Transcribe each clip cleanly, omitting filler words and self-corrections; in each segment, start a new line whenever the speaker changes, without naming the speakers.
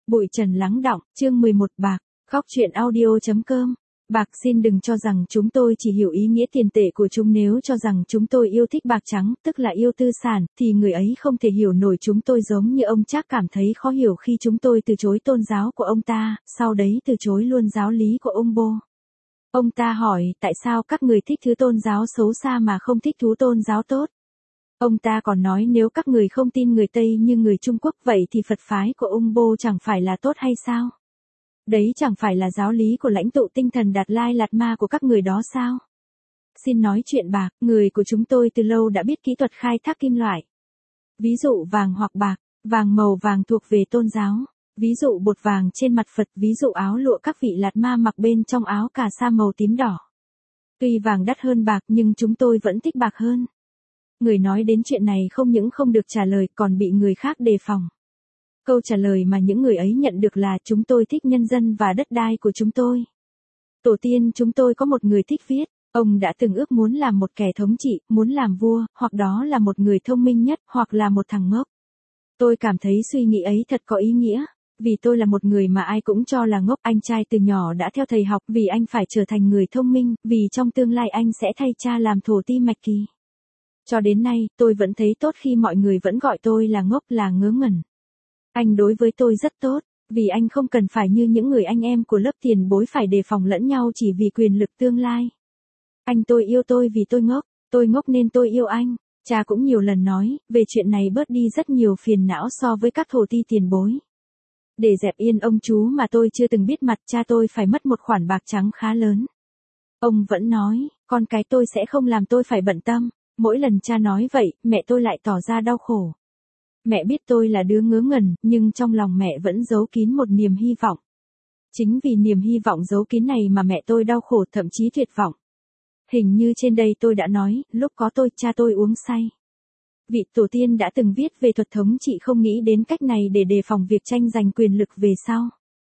Bụi trần lắng đọng, chương 11 bạc, khóc chuyện audio.com. Bạc xin đừng cho rằng chúng tôi chỉ hiểu ý nghĩa tiền tệ của chúng, nếu cho rằng chúng tôi yêu thích bạc trắng, tức là yêu tư sản, thì người ấy không thể hiểu nổi chúng tôi, giống như ông Trác cảm thấy khó hiểu khi chúng tôi từ chối tôn giáo của ông ta, sau đấy từ chối luôn giáo lý của ông Bô. Ông ta hỏi tại sao các người thích thứ tôn giáo xấu xa mà không thích thứ tôn giáo tốt. Ông ta còn nói nếu các người không tin người Tây như người Trung Quốc vậy thì Phật phái của ông Bô chẳng phải là tốt hay sao? Đấy chẳng phải là giáo lý của lãnh tụ tinh thần Đạt Lai Lạt Ma của các người đó sao? Xin nói chuyện bạc, người của chúng tôi từ lâu đã biết kỹ thuật khai thác kim loại. Ví dụ vàng hoặc bạc, vàng màu vàng thuộc về tôn giáo. Ví dụ bột vàng trên mặt Phật, ví dụ áo lụa các vị Lạt Ma mặc bên trong áo cà sa màu tím đỏ. Tuy vàng đắt hơn bạc nhưng chúng tôi vẫn thích bạc hơn. Người nói đến chuyện này không những không được trả lời còn bị người khác đề phòng. Câu trả lời mà những người ấy nhận được là chúng tôi thích nhân dân và đất đai của chúng tôi. Tổ tiên chúng tôi có một người thích viết, ông đã từng ước muốn làm một kẻ thống trị, muốn làm vua, hoặc đó là một người thông minh nhất, hoặc là một thằng ngốc. Tôi cảm thấy suy nghĩ ấy thật có ý nghĩa, vì tôi là một người mà ai cũng cho là ngốc. Anh trai từ nhỏ đã theo thầy học vì anh phải trở thành người thông minh, vì trong tương lai anh sẽ thay cha làm thổ ti mạch kỳ. Cho đến nay, tôi vẫn thấy tốt khi mọi người vẫn gọi tôi là ngốc, là ngớ ngẩn. Anh đối với tôi rất tốt, vì anh không cần phải như những người anh em của lớp tiền bối phải đề phòng lẫn nhau chỉ vì quyền lực tương lai. Anh tôi yêu tôi vì tôi ngốc nên tôi yêu anh. Cha cũng nhiều lần nói, về chuyện này bớt đi rất nhiều phiền não so với các thổ ti tiền bối. Để dẹp yên ông chú mà tôi chưa từng biết mặt, cha tôi phải mất một khoản bạc trắng khá lớn. Ông vẫn nói, con cái tôi sẽ không làm tôi phải bận tâm. Mỗi lần cha nói vậy, mẹ tôi lại tỏ ra đau khổ. Mẹ biết tôi là đứa ngớ ngẩn, nhưng trong lòng mẹ vẫn giấu kín một niềm hy vọng. Chính vì niềm hy vọng giấu kín này mà mẹ tôi đau khổ, thậm chí tuyệt vọng. Hình như trên đây tôi đã nói, lúc có tôi, cha tôi uống say. Vị tổ tiên đã từng viết về thuật thống trị không nghĩ đến cách này để đề phòng việc tranh giành quyền lực về sau.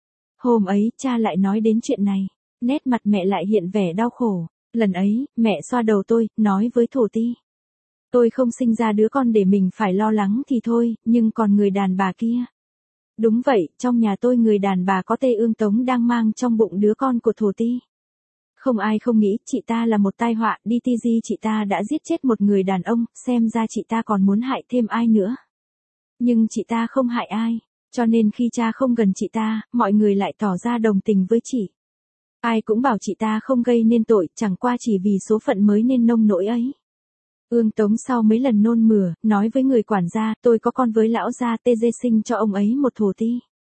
Hôm ấy, cha lại nói đến chuyện này, nét mặt mẹ lại hiện vẻ đau khổ. Lần ấy, mẹ xoa đầu tôi, nói với thổ ti. Tôi không sinh ra đứa con để mình phải lo lắng thì thôi, nhưng còn người đàn bà kia. Đúng vậy, trong nhà tôi người đàn bà có tên Ương Tống đang mang trong bụng đứa con của thổ ti. Không ai không nghĩ chị ta là một tai họa, đi ti di chị ta đã giết chết một người đàn ông, xem ra chị ta còn muốn hại thêm ai nữa. Nhưng chị ta không hại ai, cho nên khi cha không gần chị ta, mọi người lại tỏ ra đồng tình với chị. Ai cũng bảo chị ta không gây nên tội, chẳng qua chỉ vì số phận mới nên nông nỗi ấy. Ương Tống sau mấy lần nôn mửa, nói với người quản gia, tôi có con với lão gia tê dê, sinh cho ông ấy một thổ ti.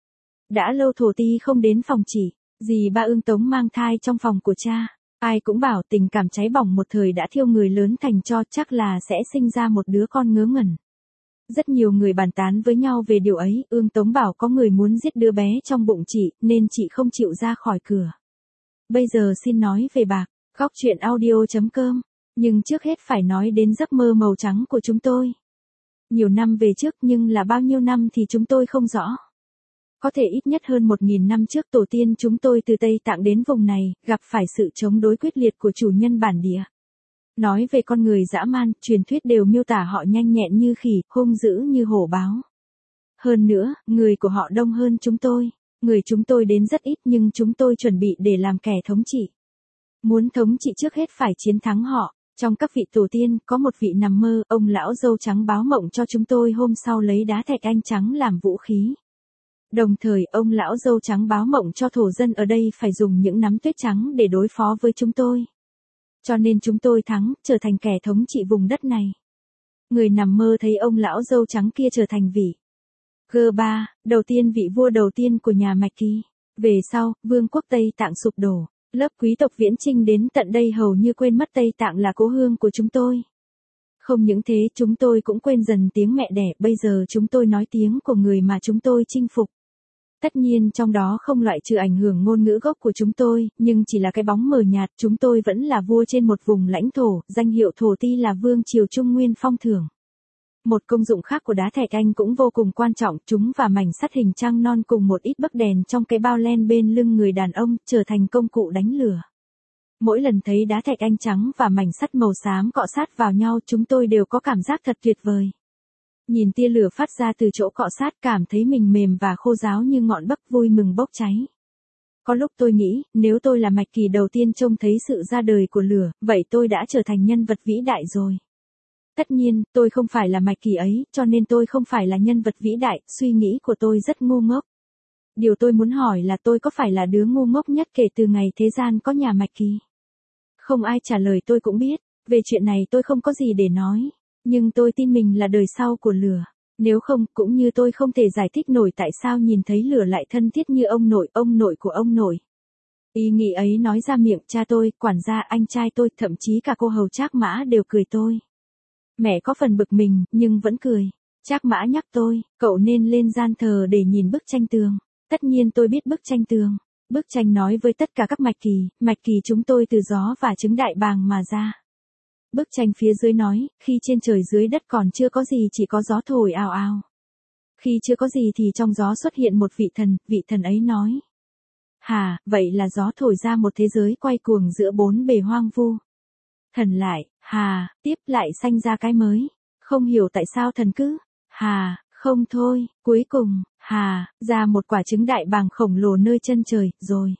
Đã lâu thổ ti không đến phòng chỉ, dì ba Ương Tống mang thai trong phòng của cha. Ai cũng bảo tình cảm cháy bỏng một thời đã thiêu người lớn thành tro, chắc là sẽ sinh ra một đứa con ngớ ngẩn. Rất nhiều người bàn tán với nhau về điều ấy, Ương Tống bảo có người muốn giết đứa bé trong bụng chị, nên chị không chịu ra khỏi cửa. Bây giờ xin nói về bạc, khóc chuyện audio.com. Nhưng trước hết phải nói đến giấc mơ màu trắng của chúng tôi. Nhiều năm về trước nhưng là bao nhiêu năm thì chúng tôi không rõ. Có thể ít nhất hơn 1.000 năm trước tổ tiên chúng tôi từ Tây Tạng đến vùng này, gặp phải sự chống đối quyết liệt của chủ nhân bản địa. Nói về con người dã man, truyền thuyết đều miêu tả họ nhanh nhẹn như khỉ, hung dữ như hổ báo. Hơn nữa, người của họ đông hơn chúng tôi. Người chúng tôi đến rất ít nhưng chúng tôi chuẩn bị để làm kẻ thống trị. Muốn thống trị trước hết phải chiến thắng họ. Trong các vị tổ tiên, có một vị nằm mơ, ông lão râu trắng báo mộng cho chúng tôi hôm sau lấy đá thạch anh trắng làm vũ khí. Đồng thời, ông lão râu trắng báo mộng cho thổ dân ở đây phải dùng những nắm tuyết trắng để đối phó với chúng tôi. Cho nên chúng tôi thắng, trở thành kẻ thống trị vùng đất này. Người nằm mơ thấy ông lão râu trắng kia trở thành vị G3, đầu tiên vị vua đầu tiên của nhà Mạch Kỳ. Về sau, vương quốc Tây Tạng sụp đổ. Lớp quý tộc viễn chinh đến tận đây hầu như quên mất Tây Tạng là cố hương của chúng tôi. Không những thế chúng tôi cũng quên dần tiếng mẹ đẻ, bây giờ chúng tôi nói tiếng của người mà chúng tôi chinh phục. Tất nhiên trong đó không loại trừ ảnh hưởng ngôn ngữ gốc của chúng tôi, nhưng chỉ là cái bóng mờ nhạt, chúng tôi vẫn là vua trên một vùng lãnh thổ, danh hiệu thổ ti là vương triều Trung Nguyên phong thưởng. Một công dụng khác của đá thạch anh cũng vô cùng quan trọng, chúng và mảnh sắt hình trăng non cùng một ít bấc đèn trong cái bao len bên lưng người đàn ông, trở thành công cụ đánh lửa. Mỗi lần thấy đá thạch anh trắng và mảnh sắt màu xám cọ sát vào nhau chúng tôi đều có cảm giác thật tuyệt vời. Nhìn tia lửa phát ra từ chỗ cọ sát cảm thấy mình mềm và khô ráo như ngọn bấc vui mừng bốc cháy. Có lúc tôi nghĩ, nếu tôi là Mạch Kỳ đầu tiên trông thấy sự ra đời của lửa, vậy tôi đã trở thành nhân vật vĩ đại rồi. Tất nhiên, tôi không phải là Mạch Kỳ ấy, cho nên tôi không phải là nhân vật vĩ đại, suy nghĩ của tôi rất ngu ngốc. Điều tôi muốn hỏi là tôi có phải là đứa ngu ngốc nhất kể từ ngày thế gian có nhà Mạch Kỳ? Không ai trả lời tôi cũng biết, về chuyện này tôi không có gì để nói, nhưng tôi tin mình là đời sau của lửa. Nếu không, cũng như tôi không thể giải thích nổi tại sao nhìn thấy lửa lại thân thiết như ông nội của ông nội. Ý nghĩ ấy nói ra miệng cha tôi, quản gia, anh trai tôi, thậm chí cả cô hầu Trác Mã đều cười tôi. Mẹ có phần bực mình, nhưng vẫn cười. Trác Mã nhắc tôi, cậu nên lên gian thờ để nhìn bức tranh tường. Tất nhiên tôi biết bức tranh tường. Bức tranh nói với tất cả các Mạch Kỳ chúng tôi từ gió và trứng đại bàng mà ra. Bức tranh phía dưới nói, khi trên trời dưới đất còn chưa có gì chỉ có gió thổi ào ào. Khi chưa có gì thì trong gió xuất hiện một vị thần ấy nói. Hà, vậy là gió thổi ra một thế giới quay cuồng giữa bốn bề hoang vu. Thần lại, hà, tiếp lại sanh ra cái mới. Không hiểu tại sao thần cứ, hà, không thôi, cuối cùng, hà, ra một quả trứng đại bàng khổng lồ nơi chân trời, rồi.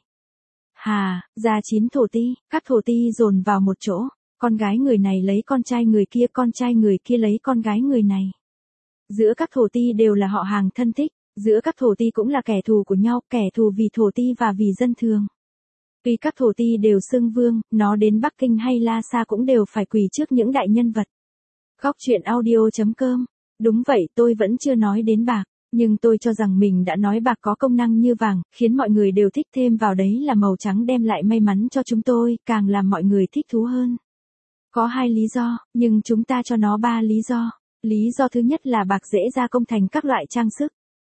Hà, ra 9 thổ ti, các thổ ti dồn vào một chỗ. Con gái người này lấy con trai người kia lấy con gái người này. Giữa các thổ ti đều là họ hàng thân thích, giữa các thổ ti cũng là kẻ thù của nhau, kẻ thù vì thổ ti và vì dân thường. Vì các thổ ti đều xưng vương, nó đến Bắc Kinh hay Lhasa cũng đều phải quỳ trước những đại nhân vật. Góc truyện audio.com. Đúng vậy, tôi vẫn chưa nói đến bạc, nhưng tôi cho rằng mình đã nói bạc có công năng như vàng, khiến mọi người đều thích, thêm vào đấy là màu trắng đem lại may mắn cho chúng tôi, càng làm mọi người thích thú hơn. Có 2 lý do, nhưng chúng ta cho nó 3 lý do. Lý do thứ nhất là bạc dễ gia công thành các loại trang sức.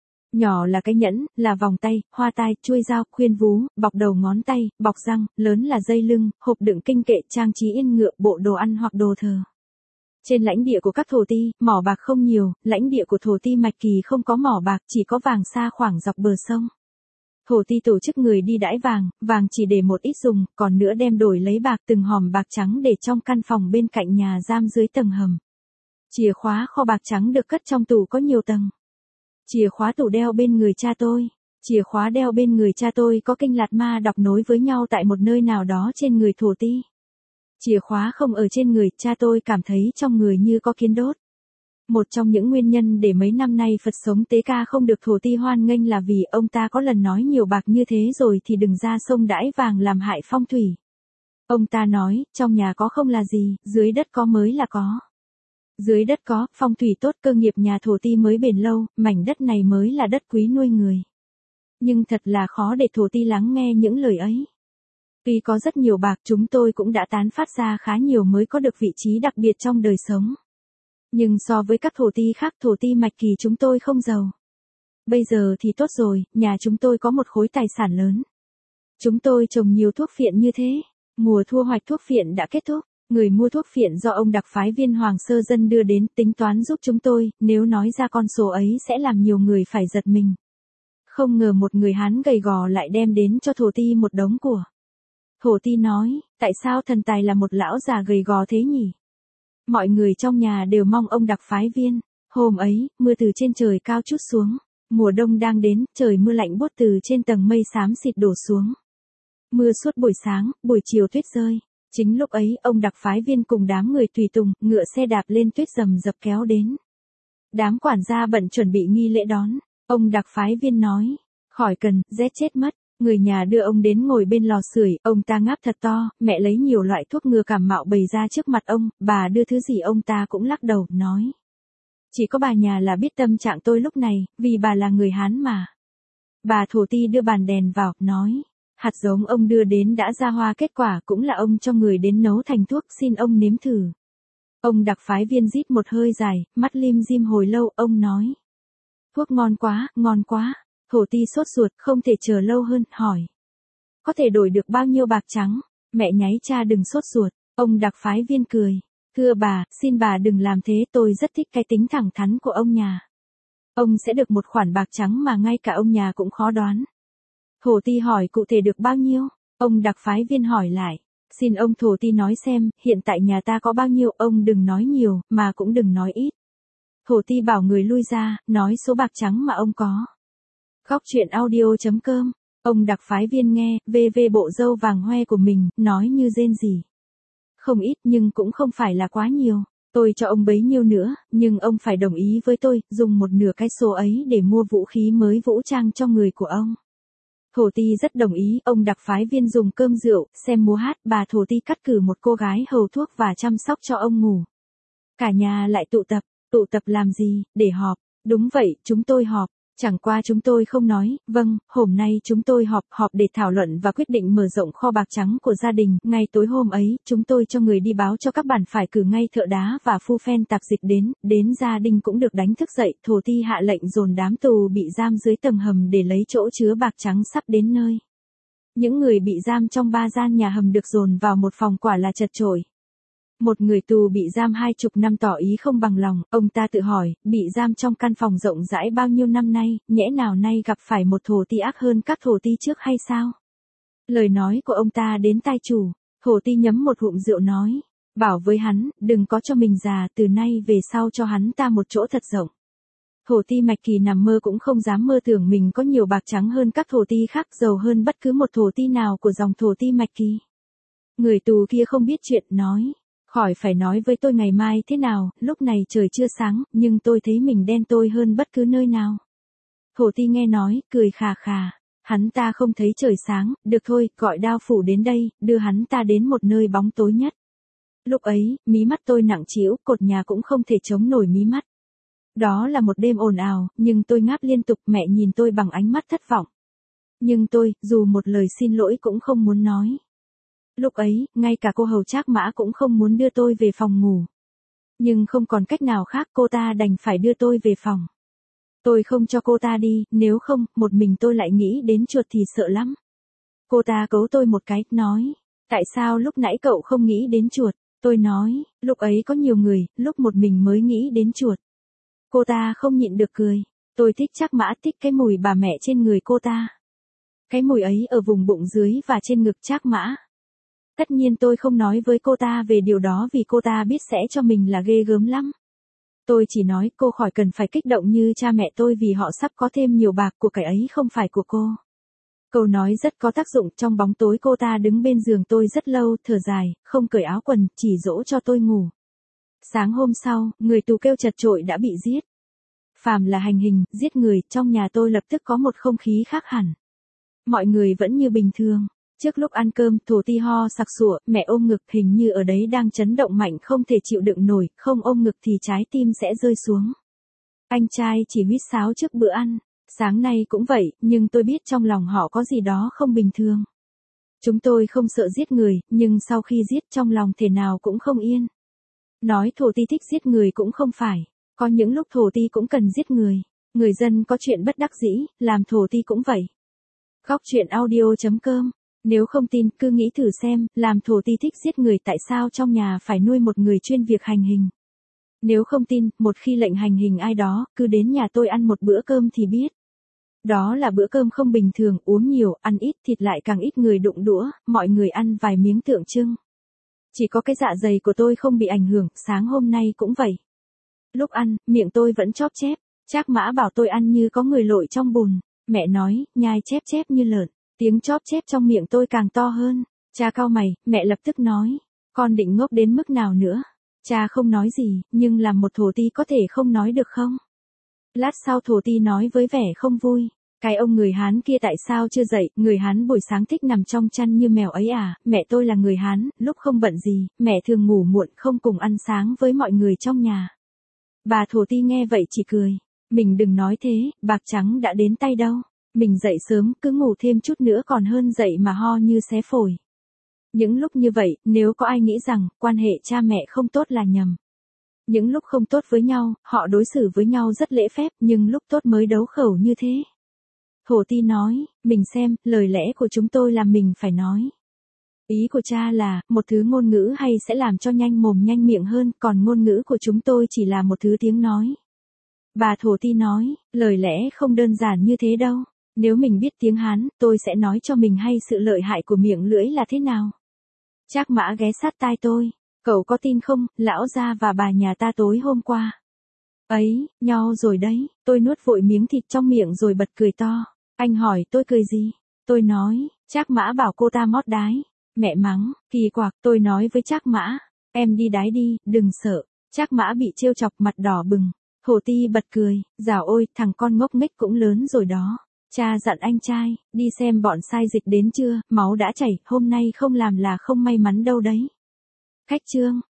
Nhỏ là cái nhẫn, là vòng tay, hoa tai, chuôi dao, khuyên vú, bọc đầu ngón tay, bọc răng, lớn là dây lưng, hộp đựng kinh kệ, trang trí yên ngựa, bộ đồ ăn hoặc đồ thờ. Trên lãnh địa của các thổ ti, mỏ bạc không nhiều, lãnh địa của thổ ti Mạch Kỳ không có mỏ bạc, chỉ có vàng sa khoảng dọc bờ sông. Thổ ti tổ chức người đi đãi vàng chỉ để một ít dùng, còn nữa đem đổi lấy bạc, từng hòm bạc trắng để trong căn phòng bên cạnh nhà giam dưới tầng hầm. Chìa khóa kho bạc trắng được cất trong tủ có nhiều tầng. Chìa khóa tủ đeo bên người cha tôi. Chìa khóa đeo bên người cha tôi có kinh lạt ma đọc nối với nhau tại một nơi nào đó trên người thổ ti. Chìa khóa không ở trên người, cha tôi cảm thấy trong người như có kiến đốt. Một trong những nguyên nhân để mấy năm nay Phật sống Tế Ca không được thổ ti hoan nghênh là vì ông ta có lần nói nhiều bạc như thế rồi thì đừng ra sông đãi vàng làm hại phong thủy. Ông ta nói, trong nhà có không là gì, dưới đất có mới là có. Dưới đất có, phong thủy tốt, cơ nghiệp nhà thổ ti mới bền lâu, mảnh đất này mới là đất quý nuôi người. Nhưng thật là khó để thổ ti lắng nghe những lời ấy. Vì có rất nhiều bạc, chúng tôi cũng đã tán phát ra khá nhiều mới có được vị trí đặc biệt trong đời sống. Nhưng so với các thổ ti khác, thổ ti Mạch Kỳ chúng tôi không giàu. Bây giờ thì tốt rồi, nhà chúng tôi có một khối tài sản lớn. Chúng tôi trồng nhiều thuốc phiện như thế. Mùa thu hoạch thuốc phiện đã kết thúc. Người mua thuốc phiện do ông đặc phái viên Hoàng Sơ Dân đưa đến tính toán giúp chúng tôi, nếu nói ra con số ấy sẽ làm nhiều người phải giật mình. Không ngờ một người Hán gầy gò lại đem đến cho thổ ti một đống của. Thổ ti nói, tại sao thần tài là một lão già gầy gò thế nhỉ? Mọi người trong nhà đều mong ông đặc phái viên. Hôm ấy, mưa từ trên trời cao trút xuống. Mùa đông đang đến, trời mưa lạnh buốt từ trên tầng mây xám xịt đổ xuống. Mưa suốt buổi sáng, buổi chiều tuyết rơi. Chính lúc ấy, ông đặc phái viên cùng đám người tùy tùng, ngựa xe đạp lên tuyết rầm rập kéo đến. Đám quản gia bận chuẩn bị nghi lễ đón. Ông đặc phái viên nói, khỏi cần, rét chết mất. Người nhà đưa ông đến ngồi bên lò sưởi, ông ta ngáp thật to, mẹ lấy nhiều loại thuốc ngừa cảm mạo bày ra trước mặt ông, bà đưa thứ gì ông ta cũng lắc đầu, nói. Chỉ có bà nhà là biết tâm trạng tôi lúc này, vì bà là người Hán mà. Bà thổ ti đưa bàn đèn vào, nói. Hạt giống ông đưa đến đã ra hoa, kết quả cũng là ông cho người đến nấu thành thuốc, xin ông nếm thử. Ông đặc phái viên rít một hơi dài, mắt lim dim hồi lâu, ông nói. Thuốc ngon quá, ngon quá. Thổ ti sốt ruột, không thể chờ lâu hơn, hỏi. Có thể đổi được bao nhiêu bạc trắng? Mẹ nháy, cha đừng sốt ruột. Ông đặc phái viên cười. Thưa bà, xin bà đừng làm thế, tôi rất thích cái tính thẳng thắn của ông nhà. Ông sẽ được một khoản bạc trắng mà ngay cả ông nhà cũng khó đoán. Thổ ti hỏi cụ thể được bao nhiêu? Ông đặc phái viên hỏi lại. Xin ông thổ ti nói xem, hiện tại nhà ta có bao nhiêu, ông đừng nói nhiều, mà cũng đừng nói ít. Thổ ti bảo người lui ra, nói số bạc trắng mà ông có. Khóc chuyện audio.com, ông đặc phái viên nghe, về bộ râu vàng hoe của mình, nói như rên rỉ. Không ít nhưng cũng không phải là quá nhiều. Tôi cho ông bấy nhiêu nữa, nhưng ông phải đồng ý với tôi, dùng một nửa cái số ấy để mua vũ khí mới vũ trang cho người của ông. Thổ ti rất đồng ý, ông đặc phái viên dùng cơm rượu, xem múa hát, bà thổ ti cắt cử một cô gái hầu thuốc và chăm sóc cho ông ngủ. Cả nhà lại tụ tập làm gì, để họp. Đúng vậy, chúng tôi họp. Chẳng qua chúng tôi không nói, vâng, hôm nay chúng tôi họp để thảo luận và quyết định mở rộng kho bạc trắng của gia đình. Ngay tối hôm ấy, chúng tôi cho người đi báo cho các bản phải cử ngay thợ đá và phu phen tạp dịch đến gia đình cũng được đánh thức dậy. Thổ ti hạ lệnh dồn đám tù bị giam dưới tầng hầm để lấy chỗ chứa bạc trắng sắp đến nơi. Những người bị giam trong 3 gian nhà hầm được dồn vào một phòng quả là chật chội. Một người tù bị giam 20 năm tỏ ý không bằng lòng, ông ta tự hỏi, bị giam trong căn phòng rộng rãi bao nhiêu năm nay, nhẽ nào nay gặp phải một thổ ti ác hơn các thổ ti trước hay sao? Lời nói của ông ta đến tai chủ, thổ ti nhấm một ngụm rượu nói, bảo với hắn, đừng có cho mình già, từ nay về sau cho hắn ta một chỗ thật rộng. Thổ ti Mạch Kỳ nằm mơ cũng không dám mơ tưởng mình có nhiều bạc trắng hơn các thổ ti khác, giàu hơn bất cứ một thổ ti nào của dòng thổ ti Mạch Kỳ. Người tù kia không biết chuyện, nói. Khỏi phải nói với tôi ngày mai thế nào, lúc này trời chưa sáng, nhưng tôi thấy mình đen tôi hơn bất cứ nơi nào. Thổ ti nghe nói, cười khà khà. Hắn ta không thấy trời sáng, được thôi, gọi đao phủ đến đây, đưa hắn ta đến một nơi bóng tối nhất. Lúc ấy, mí mắt tôi nặng trĩu, cột nhà cũng không thể chống nổi mí mắt. Đó là một đêm ồn ào, nhưng tôi ngáp liên tục, mẹ nhìn tôi bằng ánh mắt thất vọng. Nhưng tôi, dù một lời xin lỗi cũng không muốn nói. Lúc ấy, ngay cả cô hầu Trác Mã cũng không muốn đưa tôi về phòng ngủ. Nhưng không còn cách nào khác, cô ta đành phải đưa tôi về phòng. Tôi không cho cô ta đi, nếu không, một mình tôi lại nghĩ đến chuột thì sợ lắm. Cô ta cấu tôi một cái, nói, tại sao lúc nãy cậu không nghĩ đến chuột? Tôi nói, lúc ấy có nhiều người, lúc một mình mới nghĩ đến chuột. Cô ta không nhịn được cười. Tôi thích Trác Mã, thích cái mùi bà mẹ trên người cô ta. Cái mùi ấy ở vùng bụng dưới và trên ngực Trác Mã. Tất nhiên tôi không nói với cô ta về điều đó vì cô ta biết sẽ cho mình là ghê gớm lắm. Tôi chỉ nói cô khỏi cần phải kích động như cha mẹ tôi vì họ sắp có thêm nhiều bạc, của cái ấy không phải của cô. Câu nói rất có tác dụng, trong bóng tối cô ta đứng bên giường tôi rất lâu, thở dài, không cởi áo quần, chỉ dỗ cho tôi ngủ. Sáng hôm sau, người tù kêu chật chội đã bị giết. Phàm là hành hình, giết người, trong nhà tôi lập tức có một không khí khác hẳn. Mọi người vẫn như bình thường. Trước lúc ăn cơm, thổ ti ho sặc sụa, mẹ ôm ngực, hình như ở đấy đang chấn động mạnh không thể chịu đựng nổi, không ôm ngực thì trái tim sẽ rơi xuống. Anh trai chỉ huýt sáo trước bữa ăn. Sáng nay cũng vậy, nhưng tôi biết trong lòng họ có gì đó không bình thường. Chúng tôi không sợ giết người, nhưng sau khi giết trong lòng thể nào cũng không yên. Nói thổ ti thích giết người cũng không phải. Có những lúc thổ ti cũng cần giết người. Người dân có chuyện bất đắc dĩ, làm thổ ti cũng vậy. Khóc chuyện audio.com. Nếu không tin, cứ nghĩ thử xem, làm thổ ti thích giết người tại sao trong nhà phải nuôi một người chuyên việc hành hình. Nếu không tin, một khi lệnh hành hình ai đó, cứ đến nhà tôi ăn một bữa cơm thì biết. Đó là bữa cơm không bình thường, uống nhiều, ăn ít, thịt lại càng ít người đụng đũa, mọi người ăn vài miếng tượng trưng. Chỉ có cái dạ dày của tôi không bị ảnh hưởng, sáng hôm nay cũng vậy. Lúc ăn, miệng tôi vẫn chóp chép, Trác Mã bảo tôi ăn như có người lội trong bùn, mẹ nói, nhai chép chép như lợn. Tiếng chóp chép trong miệng tôi càng to hơn. Cha cau mày, mẹ lập tức nói, con định ngốc đến mức nào nữa? Cha không nói gì, nhưng làm một thổ ti có thể không nói được không? Lát sau thổ ti nói với vẻ không vui, cái ông người Hán kia tại sao chưa dậy, người Hán buổi sáng thích nằm trong chăn như mèo ấy à? Mẹ tôi là người Hán, lúc không bận gì, mẹ thường ngủ muộn không cùng ăn sáng với mọi người trong nhà. Bà thổ ti nghe vậy chỉ cười, mình đừng nói thế, bạc trắng đã đến tay đâu. Mình dậy sớm, cứ ngủ thêm chút nữa còn hơn dậy mà ho như xé phổi. Những lúc như vậy, nếu có ai nghĩ rằng, quan hệ cha mẹ không tốt là nhầm. Những lúc không tốt với nhau, họ đối xử với nhau rất lễ phép, nhưng lúc tốt mới đấu khẩu như thế. Thổ ti nói, mình xem, lời lẽ của chúng tôi làm mình phải nói. Ý của cha là, một thứ ngôn ngữ hay sẽ làm cho nhanh mồm nhanh miệng hơn, còn ngôn ngữ của chúng tôi chỉ là một thứ tiếng nói. Bà thổ ti nói, lời lẽ không đơn giản như thế đâu. Nếu mình biết tiếng Hán, tôi sẽ nói cho mình hay sự lợi hại của miệng lưỡi là thế nào. Trác Mã ghé sát tai tôi. Cậu có tin không, lão gia và bà nhà ta tối hôm qua. Ấy, nho rồi đấy, tôi nuốt vội miếng thịt trong miệng rồi bật cười to. Anh hỏi tôi cười gì? Tôi nói, Trác Mã bảo cô ta mót đái. Mẹ mắng, kỳ quặc, tôi nói với Trác Mã, em đi đái đi, đừng sợ. Trác Mã bị trêu chọc mặt đỏ bừng. Hổ Ti bật cười, dào ôi, thằng con ngốc nghếch cũng lớn rồi đó. Cha dặn anh trai, đi xem bọn sai dịch đến chưa, máu đã chảy, hôm nay không làm là không may mắn đâu đấy. Khách trương.